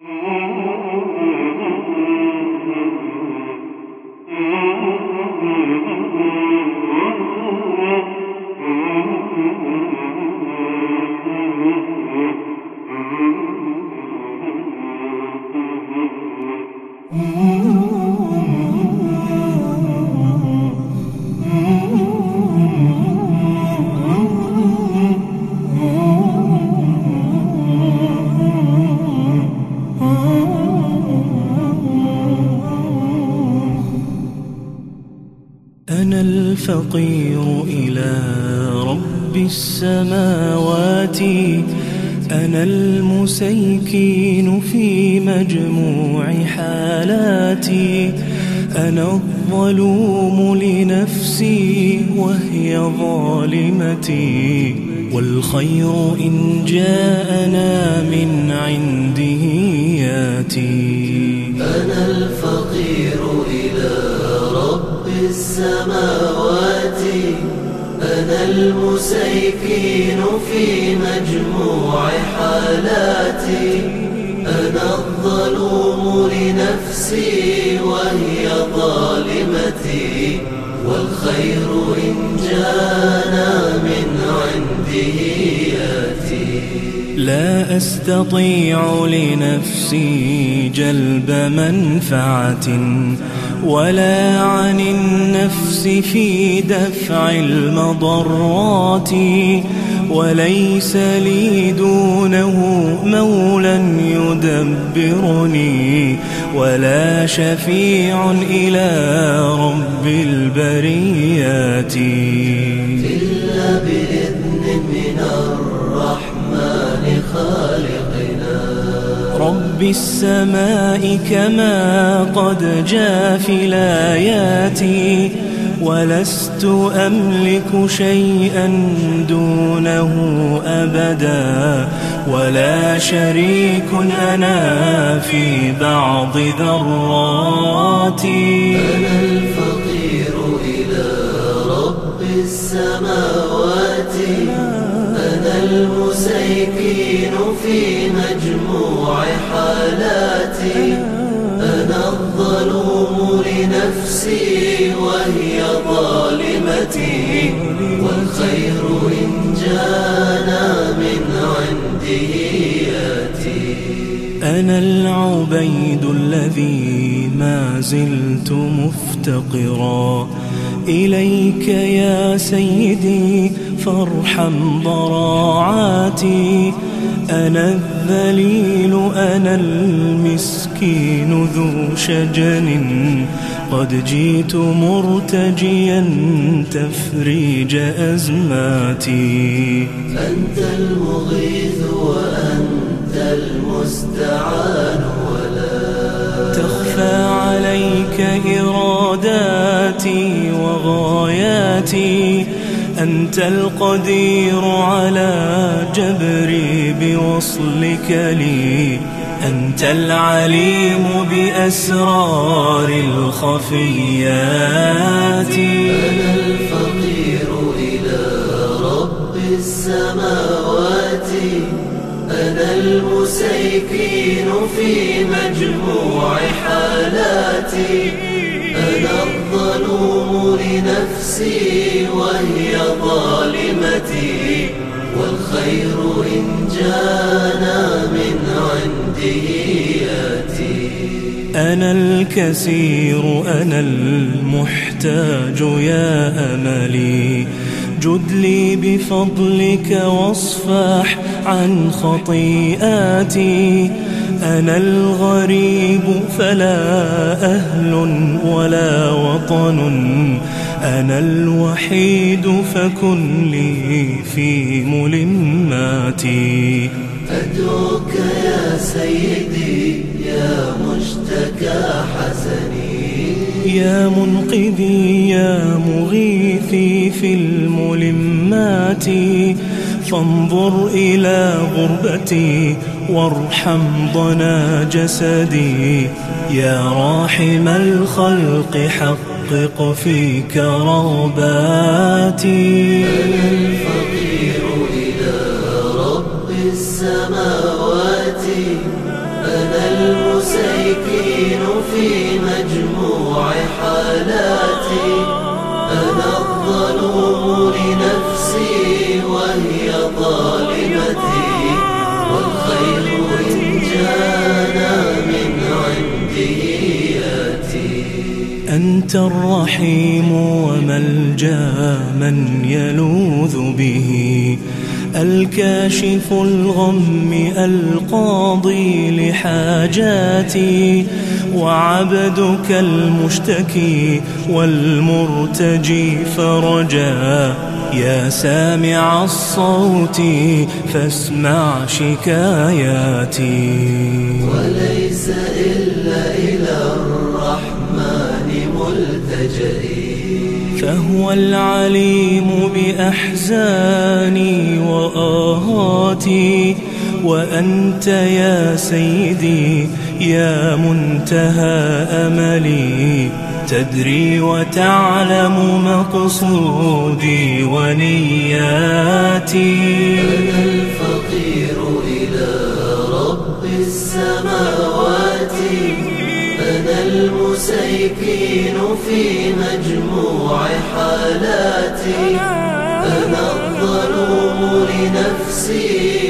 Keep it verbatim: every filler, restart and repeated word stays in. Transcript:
أنا الفقير إلى رب السماوات، أنا المسيكين في مجموع حالاتي، أنا الظلوم لنفسي وهي ظالمتي، والخير إن جاءنا من عنده ياتي. أنا الفقير إلى رب السماوات، أنا المسيكين في مجموع حالاتي، أنا الظلوم لنفسي وهي ظالمتي، والخير إن جاءنا من عنده ياتي. لا أستطيع لنفسي جلب منفعة، ولا عن النفس في دفع المضرات، وليس لي دونه مولى يدبرني، ولا شفيع إلى رب البريات، إلا بإذن من الرحمن خالقنا رب السماء، كما قد جاء في الآيات، ولست أملك شيئا دونه أبدا، ولا شريك أنا في بعض ذراتي. أنا الفقير إلى رب السماوات، أنا المسيكين في مجموع حالاتي، أنا الظلوم لنفسي وهي ظالمتي، والخير إن جاءنا من عنده ياتي. أنا العبيد الذي ما زلت مفتقرا إليك يا سيدي، فارحم ضراعاتي. أنا الذليل أنا المسكين ذو شجن، قد جئت مرتجيا تفريج أزماتي. أنت المغيث وأنت المستعان، ولا تخفى عليك إراداتي وغاياتي، أنت القدير على جبري بوصلك لي، أنت العليم بأسرار الخفيات. أنا الفقير إلى رب السماوات، أنا المسيكين في مجموع حالاتي، أنا الظلوم لنفسي وهي ظالمتي، والخير إن جاءنا من عنده ياتي. أنا الكثير أنا المحتاج يا أملي، جد لي بفضلك واصفح عن خطيئاتي. أنا الغريب فلا أهل ولا وطن، أنا الوحيد فكن لي في ملماتي. أدعوك يا سيدي يا مشتكى حزني، يا منقذي يا مغيثي في الملمات، فانظر إلى غربتي وارحم ضنا جسدي، يا راحم الخلق حقق فيك رغباتي. أنا الفقير إلى رب السماوات، أنا في مجموع حالاتي. أنا الظلوم لنفسي وهي ظالمتي، والخير إن جانا من عنده ياتي. أنت الرحيم وملجأ من يلوذ به، الكاشف الغم القاضي لحاجاتي، وعبدك المشتكي والمرتجي فرجا. يا سامع الصوت فاسمع شكاياتي. وليس إلا إلى الرحمن ملتجئي، فهو العليم بأحزاني وآهاتي. وأنت يا سيدي يا منتهى أملي، تدري وتعلم مقصودي ونياتي. أنا الفقير إلى رب السماوات، أنا المسيكين في مجموع حالاتي. أنا الظلوم لنفسي